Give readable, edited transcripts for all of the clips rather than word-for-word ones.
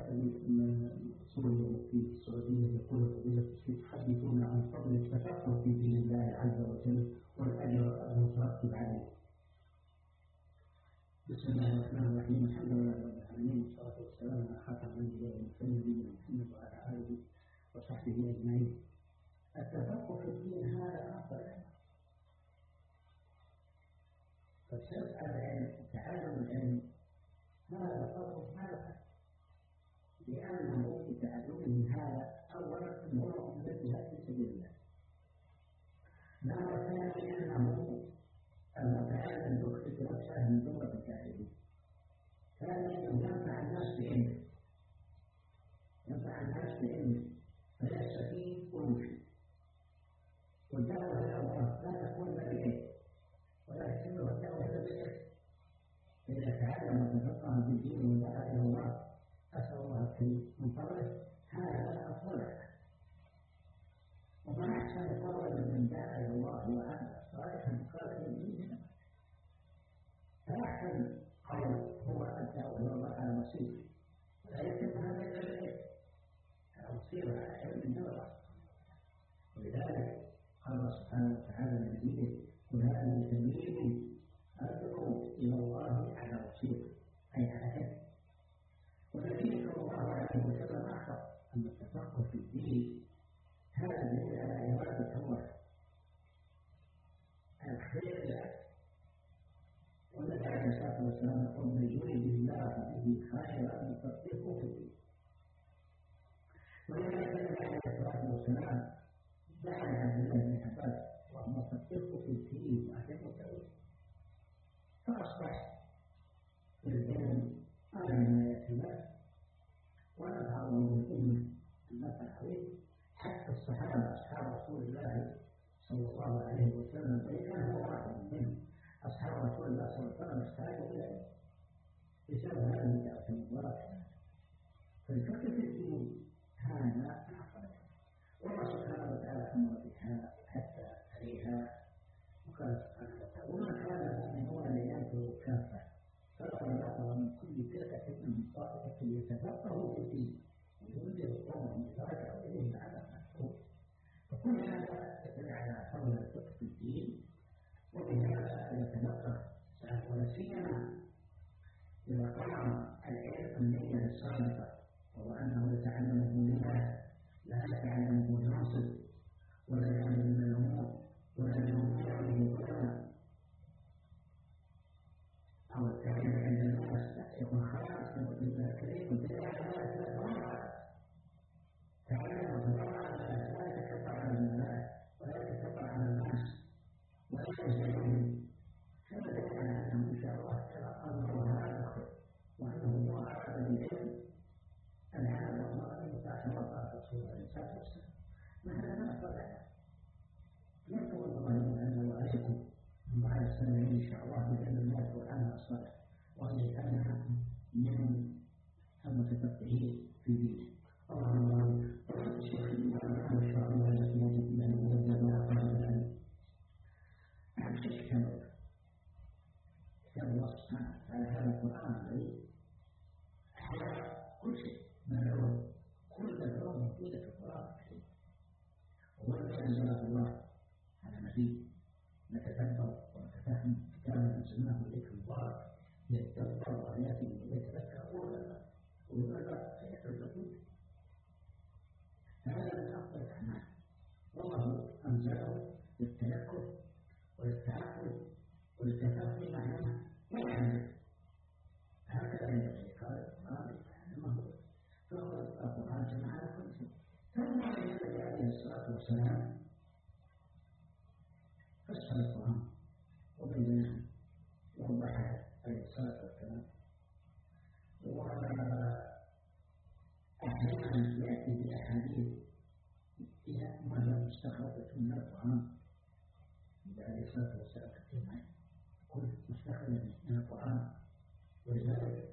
صور في السعودية يقول فضيلة الشيخ حدثونا عن فضل التفقه في دين الله عز وجل والأجر المترتب عليه. بسم الله الرحمن الرحيم، الحمد لله رب العالمين والصلاة والسلام على خاتم الأنبياء والمرسلين نبينا محمد وعلى آله وصحبه أجمعين. التفقه في الدين هذا أفضل العلم، فالحرص على العلم وتعلم العلم هذا فرض حركة، لأنه بتعلمه هذا أولا أنه مثلها في سبيل الله، الأمر الثاني أنه المتعلم يخرج نفسه من دورة الكافرين، ثانيا ينفع الناس بعلمه، ينفع الناس بعلمه فيستفيد ويفيد. والدعوة إلى الله لا تكون بالعلم ولا تكون الدعوة إلا بالعلم، فإذا تعلم وتفقه في الدين ودعا إلى الله أسأل الله الكريم من فضله هذا أفضل. وما أحسن فضلا من دعا إلى الله وعمل صالحا خالقا به، فأحسن قول هو الدعوة إلى الله على بصيرة، ولا يتم هذا إلا بالعلم، على بصيرة على علم النظر. ولذلك قال الله سبحانه وتعالى لنبيه: أولئك سبيل أدعو إلى الله على بصيرة، أي على علم. والنبي صلى الله عليه وسلم أخبر أن التفقه في الدين هذا دليل على إرادة الله، على خير الله. والنبي عليه الصلاة والسلام يقول: من يريد الله به خيرا يفقهه في الدين. ولذلك النبي عليه الصلاة والسلام دعا عبد الله بن عباس: اللهم فقهه في الدين وأعلمه التأويل. فأصبح في العلم أعلم ما يأتي له ونفعه من الأمة النفع العظيم. حتى الصحابة أصحاب رسول الله صلى الله عليه وسلم، وإن كان هو واحد منهم، أصحاب رسول الله صلى الله عليه وسلم احتاجوا إلى علم بسبب هذه الدعوة المباركة. فالفقه في الدين هذا أعظم، والله سبحانه وتعالى أمر بها وحتى عليها، وقال سبحانه وتعالى: وما كان المؤمنون لينفروا كافة فلولا من كل فرقة منهم طائفة يتفقهوا في الدين وينذر قومهم إذا رجعوا إليه لعلهم يحذرون. فكل هذا يدل على فضل الفقه في الدين، وبهذا يتلقى ولا سيما إذا قام العلم النية الصادقة، وهو أنه يتعلمه لله لا يتعلمه لنصب ولا يعلم الأمور ولا ينفع به علما أو التعليم عند الناس، يكون خلاص للذاكرين والذاكرات. تعلم وتضرع لا يتكبر على الناس ولا يتكبر على الناس ولا يزعجهم، كما دل على أنه إن شاء الله ترى أمره هذا خير، وأنه الله أعلم بالعلم العالم والله المتعلمة رسول الله صلى الله عليه وسلم. هذا ما أفضل نرجو الله أن وعليكم بعد السنة إن شاء الله بأن الله القرآن الصالح وأن يجعلنا من المتفقهين في دينه. اللهم الشيخ إن شاء الله يجب أن ينزل ما قال العلم. أهم شيء كتاب الله سبحانه وتعالى، هذا القرآن الذي أحيا كل شيء مدعو، كل مدعو موجودة في القرآن الكريم، هو الذي أنزله الله على نبيه. نتدبر ونتفهم كتابا أنزلناه إليك مبارك يتدبر آياته ويتذكر أولو الألباب فيتذكرون. هذا من أفضل الأعمال، والله أنزله للتذكر وللتعقل وللتفهم معناه ويعمل. هكذا ينبغي قال القرآن يتعلمه، فهو القرآن جمع على كل شيء. ثم النبي عليه الصلاة والسلام فسر القرآن وبينه ووضحه عليه الصلاة والسلام، وأحيانا يأتي بأحاديث فيها ما هي مستخرجة من القرآن عليه الصلاة والسلام كثيرا، كل مستخرجة من القرآن. ولذلك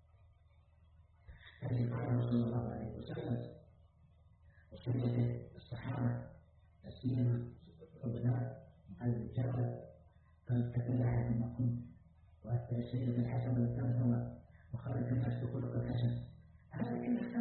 الذي قال صلى الله عليه وسلم وصية الصحابة السيما الفضلاء على الجبل قال: تفلح بما كنت وأتى السيد الحسن والتنهى وخرج الناس بخلق الحسن. هذا كله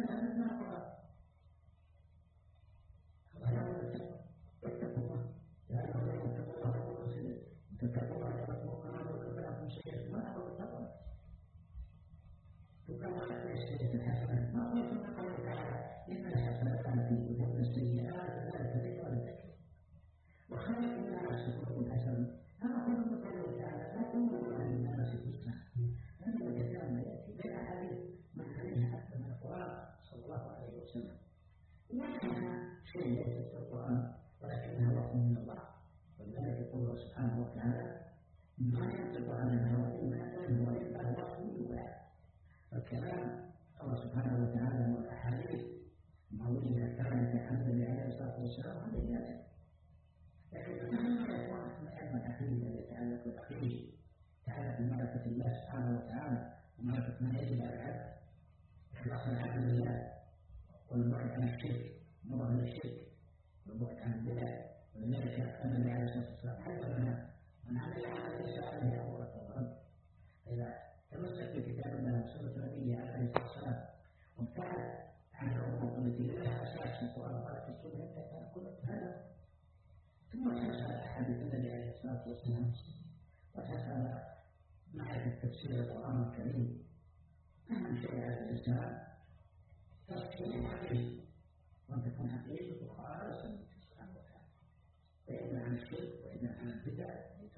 وكما حتى السيئة الحسنة ما قلت من قوله تعالى إن الحسنات يذهبن السيئات ذلك ذكرى للذاكرين وخلق الناس خلق حسن هذا هو من قوله تعالى لا تنظروا عن الناس حسنا هذا الكلام يأتي بالأحاديث من عليها حتى من القرآن صلى الله عليه وسلم وإنها شيء ليس في القرآن ولكنها وحي من الله ولذلك يقول سبحانه وتعالى ما ينطق عن الهوى إن هو إلا وحي يوحى الكلام الله سبحانه وتعالى والأحاديث المروية كانت عن النبي عليه الصلاة والسلام هذه لازم لكن أهم ما يكون من علم العقيدة الذي يتعلق بالعقيدة يتعلق بمعرفة الله سبحانه وتعالى ومعرفة ما يجب على العبد إخلاص العبد لله والبعد عن الشرك والنظر عن الشرك والبعد عن البدع ولذلك النبي عليه الصلاة والسلام حذرنا من عمل عمل ليس عليه أمر الرب إذا تمسك بكتاب الله وسنة نبيه عليه الصلاة والسلام وابتعد عن الأمور التي لها أساس في القرآن وفي السنة كان كل هذا ثم تسأل أحاديث النبي عليه الصلاة والسلام وتسأل معرفة تفسير القرآن الكريم أهم شيء على الإنسان تفسير حقيقي وأن تكون حقيقة خالصة سبحانه وتعالى وإذا عن الشرك وإذا عن البدع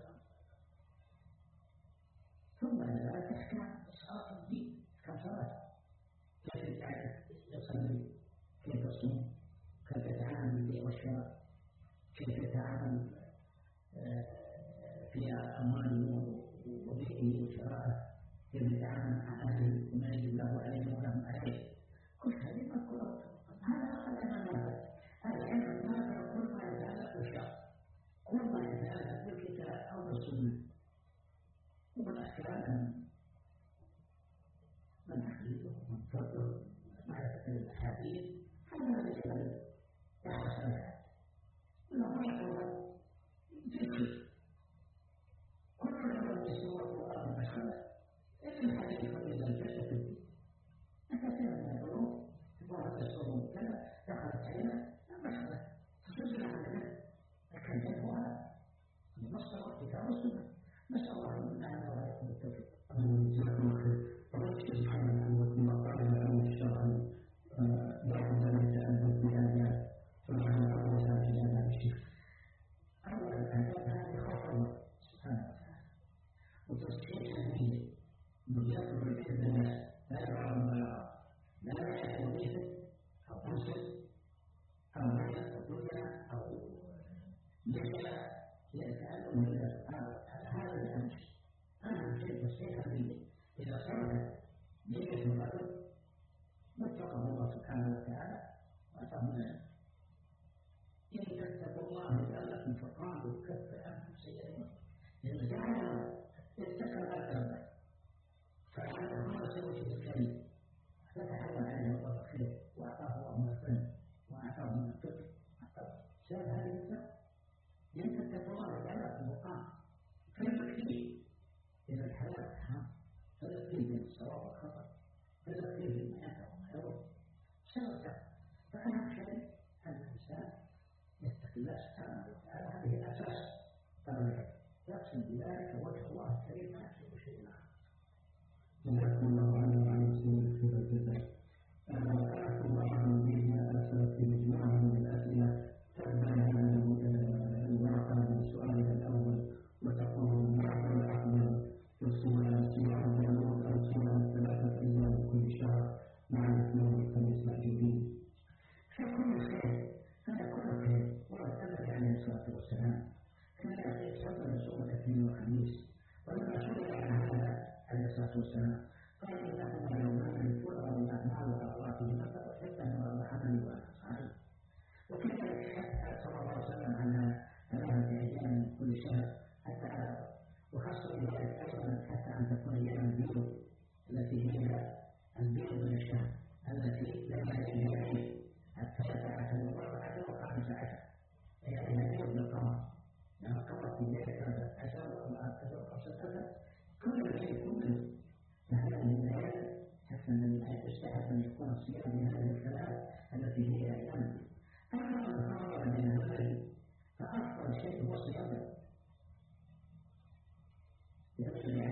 ثم ذلك أحكام صلاة الدين كصلاة كيف يصلي كيف يصوم كيف يتعامل بالبيع والشراء كيف يتعامل في أمواله وبيعه وشرائه كيف يتعامل مع أهله وما يجب له عليه ولهم عليه كل هذه مذكورة هذا العلم هذا كل ما يتعلق بالشرع كل ما يتعلق بالكتاب أو بالسنة والأحكام من حقيقه ومن فضله معرفة الأحاديث هذا الذي يحرص عليها وله يقول ذكر كل من يسوى القرآن المشهد إلا الحديث إلا الجسد الدين كثيرا من العلوم تقول تسوى كذا دخلت علينا المشهد تسجل عندنا لكن جدوها المصدر والكتاب والسنة نسأل الله أن نعلم وعليكم التوفيق. جزاكم الله خير. الله سبحانه وتعالى قال أن الشرع بعد ذلك أن بهذا فنحن أول في هذا الشيء. أول الآداب هذه خوف الله سبحانه وتعالى وتصحيح الدين مجرد بالإذن لا يرى الله لا يشعر به أو أنصر أو مال أو دنيا أو نشأ يتعلم من الله سبحانه وتعالى هذا الأمر أهم شيء تصحيح الدين إذا صارت نية الرجل وفقه الله سبحانه وتعالى وأتمنى إن تتقوا الله يجعل لكم فرقان ويكفر عنكم سيئاتكم إن جعل اتقى الأكبر فعل خالص وجه الكريم فتحول عليه الله الخير وأعطاه الله من الفن وأعطاه من الفقه أعطاه سبب هذه الفقه إن تتقوا الله يجعل لكم فرقان فيه إذا الحلال حرام فيه من الصواب والخطأ فيه ما ينفع وما يضر سبب فأهم شيء أن الإنسان يتقي الله سبحانه وتعالى هذه الأساس طبعا يقسم بذلك وجه الله الكريم ما يحسب شيء آخر. جزاكم الله عنه وعن المسلمين خير الجزاء. أعرف بعض مما أسأل في مجموعة من الأسئلة تبدأ الورقة من سؤالها الأول وتقول بعض الأحمر يصوم صيام داوود أو صيام 3 أيام كل شهر مع الاثنين والخميس مأجورين. فكل خير هذا كله خير ورد النبي عليه الصلاة والسلام كان يفضل يصوم الاثنين والخميس ولما سئل عن هذا عليه الصلاة والسلام قال إنهما يومان فرغ الأعمال وأغراضهما فتحب أن يرى العمل وأنا صحيح وكذلك صلى الله عليه وسلم عن 3 أيام من كل شهر حتى على وخاصة بذلك أيضا حتى أن تكون أيام البيض التي هي البيض من الشهر التي لا يأتي عليه حتى 14 و15 أي البيض بالقمر لما قمر في ذلك 13 و15 كل شيء كله فهذه الليالي حتى من يستحق أن يكون الصيام بهذه الثلاث التي هي أيام البيض. أما من خرج من الليل فأفضل شيء هو صيام النبي عليه الصلاة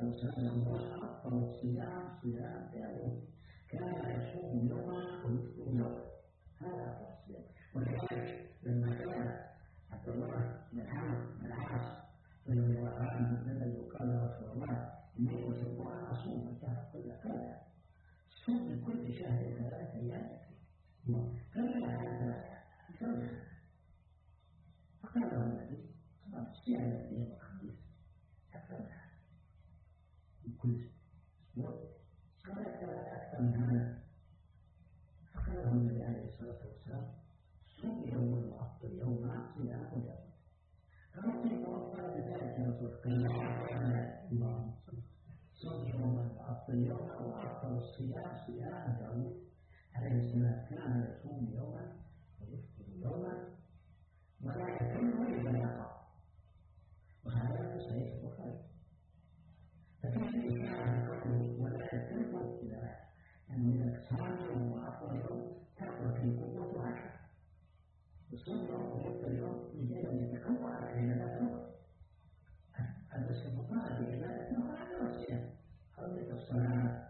الصلاة والسلام أفضل الصيام صيام داوود كان يصوم يوما ويفطر يوما هذا أفضل الصيام. ولذلك لما كان عبد الله بن عمرو بن العاص رضي الله عنه الذي قال يا رسول الله إني أحب أن أصوم الشهر كله قال صوم من كل شهر 3 أيام قال هذا فرق فقال له النبي قال صيام الاثنين والخميس أكثر من كل أسبوع قال أكثر من هذا فقال له النبي عليه الصلاة والسلام صوم يوم وأفطر يوما صيام يوم قال كيف وفر بذلك يا رسول الله صوم يوما وأفطر يوما وأفضل الصيام صيام داوود عليه السلام كان يصوم يوما ويفطر يوما ولا يكون إلا يقع وهذا في صحيح البخاري. فكيف كان قوله ولا يكون إلا أن صام يوم وأفطر يوم تقوى في قوة عشر يصوم يوم ويفطر يوم لكي يتقوى على عبادته هذا السبقات بعبادته وعلى الصيام قضية الصلاة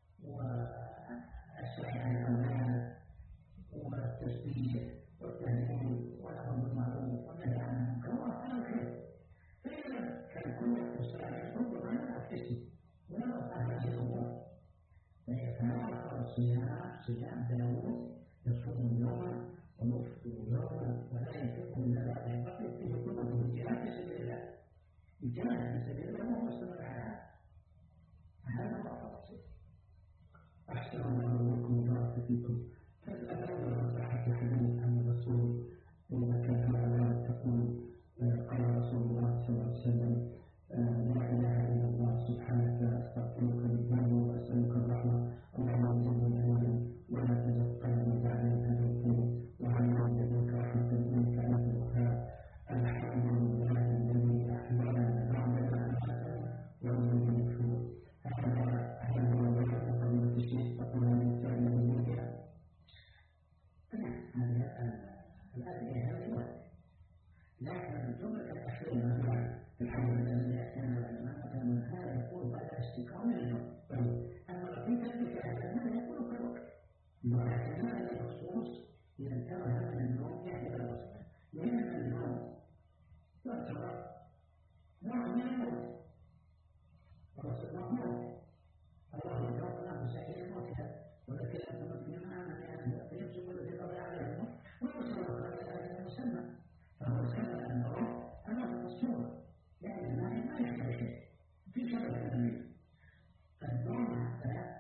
والسعي عن الأولاد والتسبيح والتهليل والأمر بالمعروف والنهي عن المنكر وأفعال الخير. فإذا كان كل الصلاة يصوم عنها الحسن ولا أفعال هذه الأمور فيتعرف صيام داوود يصوم يوما ويفطر يوما ولا يفطر إلا بعد يفطر فيه كله الجهاد في سبيل الله الجهاد في سبيل الله وهو مستمر على هذا هو أفضل الصيام. أحسن الله لكم وبارك فيكم. فالأول صحة الحديث عن الرسول إذا كان على تقول قال رسول الله صلى الله عليه وسلم لا إله إلا الله سبحانك أستغفرك بالله وأسألك الرحمة اللهم زدني علما ولا تزد قلبي بعد أن هديتني وعلمني لدنك رحمة منك أنت الوهاب. الحمد لله الذي أحيانا بعدما أماتنا وإليه النشور. هذا هو الوحيد قبل الشيخ تقول من تعلم بها. الآية هذه واحدة لكن الجملة الأخيرة الحمد لله الذي أحيانا بعدما أماتنا هذا يقول بعد استقامة اليوم. أما لقيت بك هذا يقول كالوقت ولكن هذا الخصوص إذا انتبه من النوم يحدث الوصف لأن النوم يعتبر نوع من الموت ورسول الله الله يجعل له سعيد الموتى ولكن أنتم من أمامنا فيمسك الذي قضى عليهم ويوصل إلى المسمى فهو سبب النوم أمام الصورة يعني النائم ما يحتاج شيء في سبب النوم النوم حتى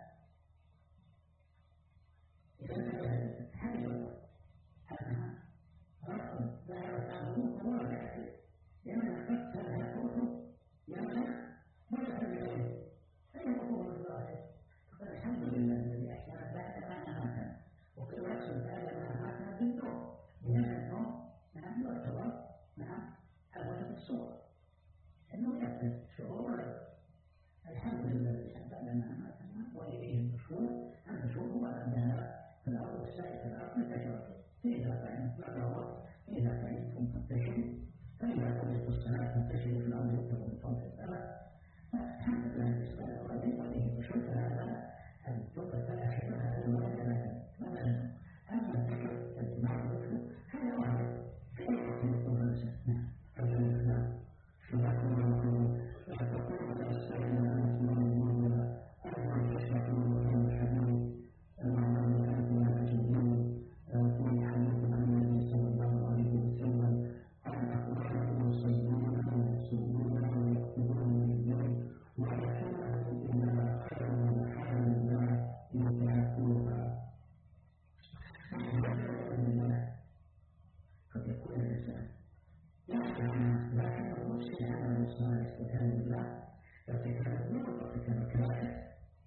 إذا انتبه حاجة أنها رفض ظاهرة عنه فهو لا يحتاج لأنها قد تذهبه يمنع ولا تبعيه فيقوم الظاهر فقال الحمد لله الذي أحيانا بعد ما أماتنا وقد يحصل بعد ما أماتنا بالنوم لأن النوم نعم يعتبر نعم أول الصور أنه يحدث شعور الحمد لله الذي بعد ما أماتنا وإليه النشور. النشور هو أنها في الأرض والسائل في الأرض انتشرت فإذا فإن نقرأ فإذا فإنكم تنتشروا فإذا قضيت الصلاة تنتشروا في الأرض وابتغوا من فضل الله. الحمد لله بالنسبة للرجل وإليه النشور فهذا الجملة الأخيرة هذا الوضع مثلا أما الذكر الجماعة الذكر هذا واحد في أي وقت يكون الإنسان. الإنسان شبكة الله فتقول السلام عليكم ورحمة الله أهلا وسهلا بكم الحبيب اللهم أنتم الجميل في حديث عن النبي صلى الله عليه وسلم عن أخباره يصلون ويصومون ويكتبون من الليل ويحسنهم إلى خير وحال الله يتعافوها. قد يكون الإنسان يعلم لكنه مسلم على المصالح وكان الله ارتكاب النور وارتكاب الكبائر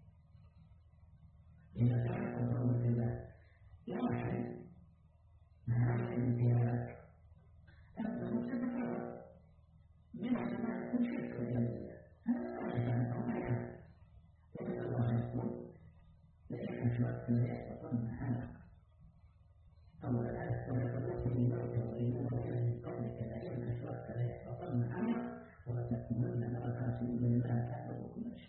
إذا كان قدرة الله لكن هذا الامتلاك أنه سيتفرق من علماء كل شيء والعياذ بالله هذا لا يفعل أو لا يفعل وكذا الله يقول لئن أشركت ليحبطن عملك أول الآية ولقد في الموت وإن كان من قبلك لئن أشركت ليحبطن عملك ولتكونن من الخاسرين لله تعلم كل شيء.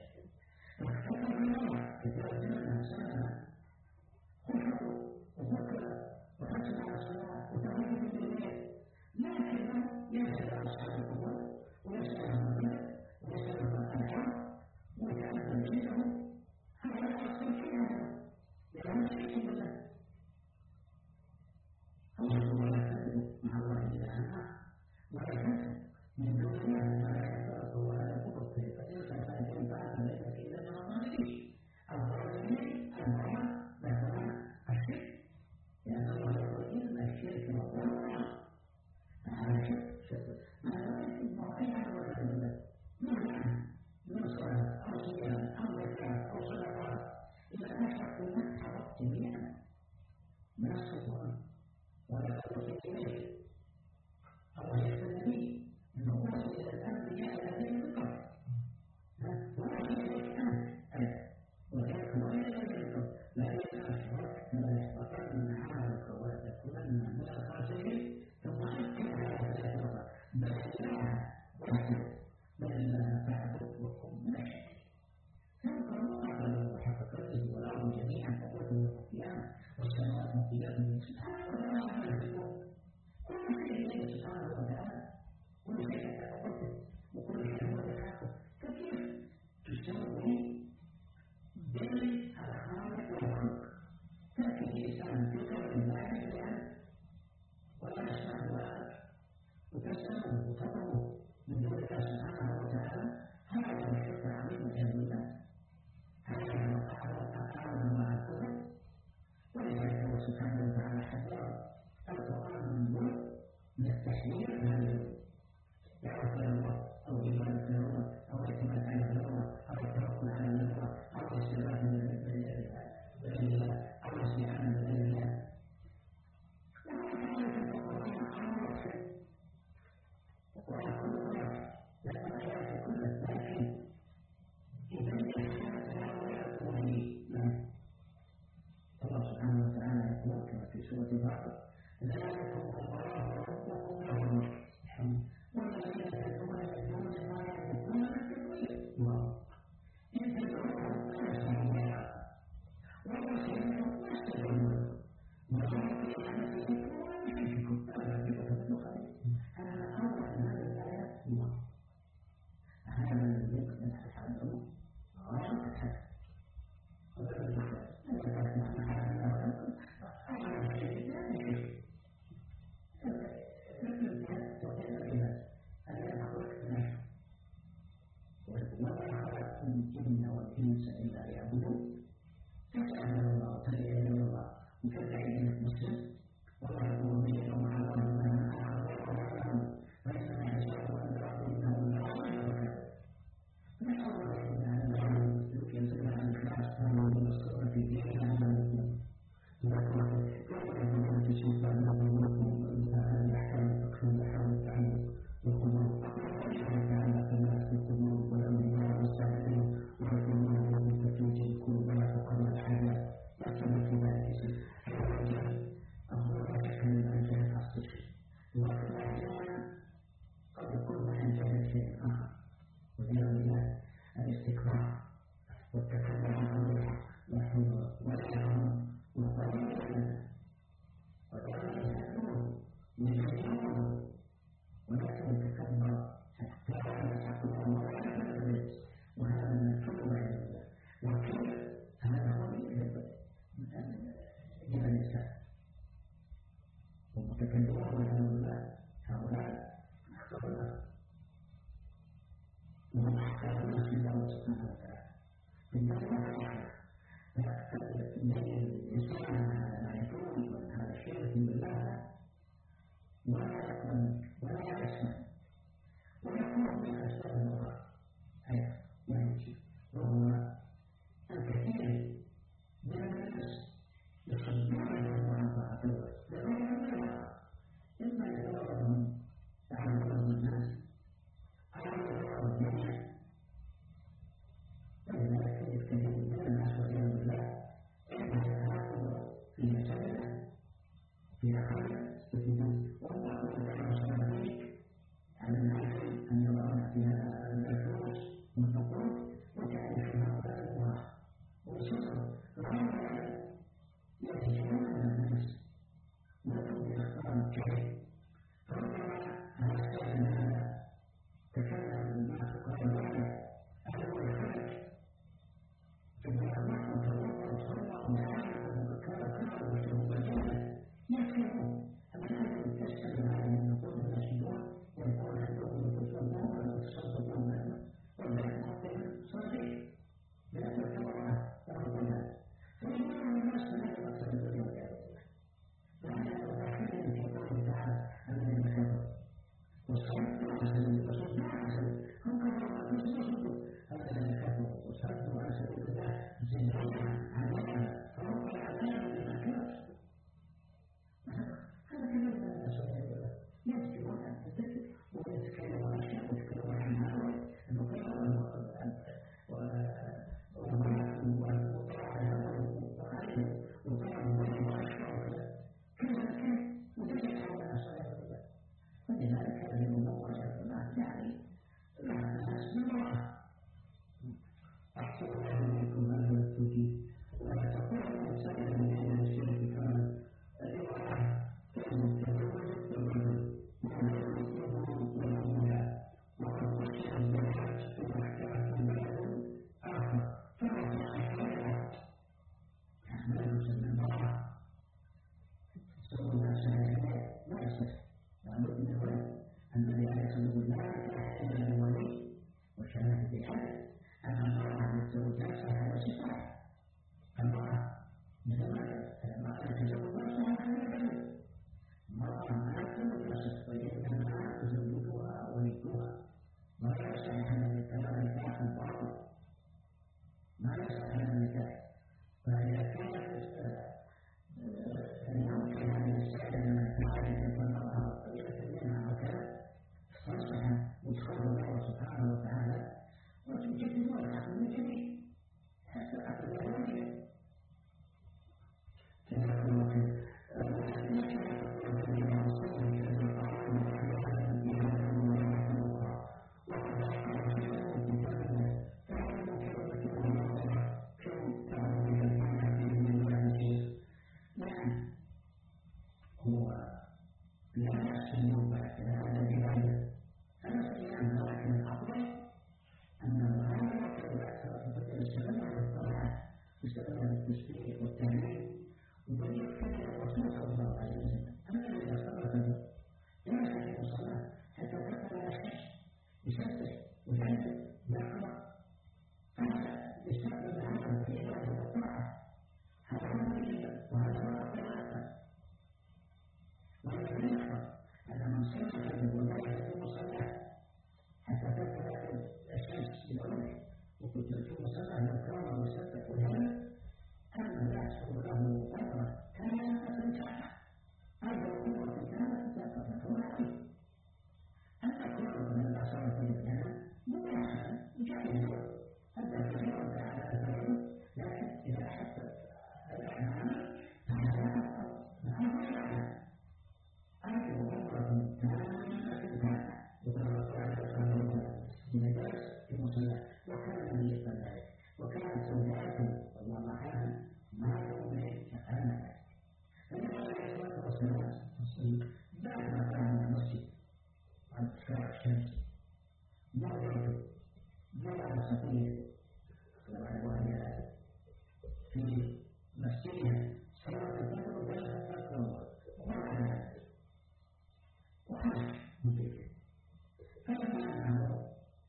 نفسية سواء كان ولا ولا وحش مدرك فلما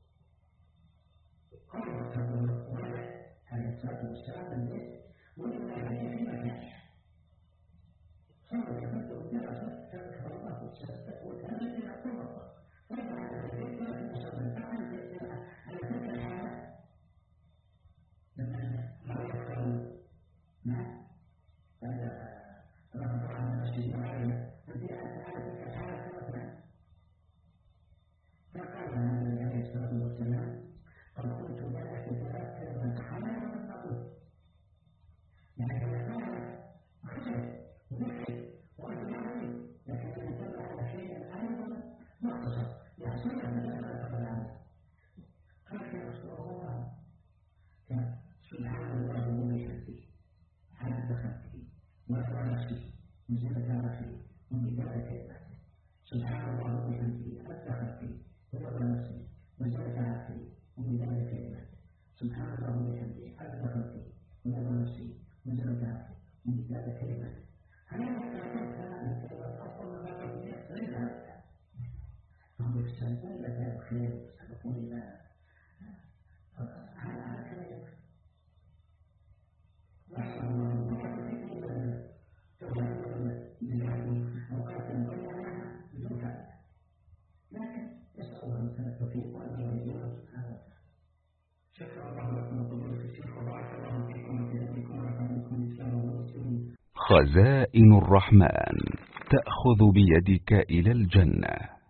قرر تقول ولا عليه الصلاة والسلام البيت ولا عليه في مكان صار يفكر درجة فذكر الله السبت وكان إلى قرب فبعد ذلك المصلي فعل على تلك الحالة لما لا يفعل نعم هذا رمضان المسجد معين الذي على تلك الحالة مثلا فقال النبي عليه الصلاة والسلام قد كنت بدأت ثلاث كلمات حلال ولم أقول يعني كان خير وذكر وأجمعين لكن يدل على شيء أيضا مختصر يحصل أن لا العمل قال يا رسول الله سبحان الله وبحمده عدد خلقه ورفع نفسه وزنة عرشه ومداد كلمته سبحان الله وبحمده عدد خلقه ورفع نفسه وزنة عرشه ومداد كلمته سبحان الله وبحمده عدد خلقه ورفع نفسه وزنة عرشه ومداد كلمته هذا هذه الكلمات أصلا ما قد غير هذا فهم يستهزئون لك الخير يسبقون إلى هذا كلام نسأل الله أن أوقات مضيعة بدون فائدة لكن نسأل الله أن التوفيق وأن يرزقنا سبحانه وتعالى شكر الله لكم وطول في الشيخ وبارك الله فيكم وفي ذلكم ونفع بكم الإسلام والمسلمين. خزائن الرحمن تأخذ بيدك إلى الجنة.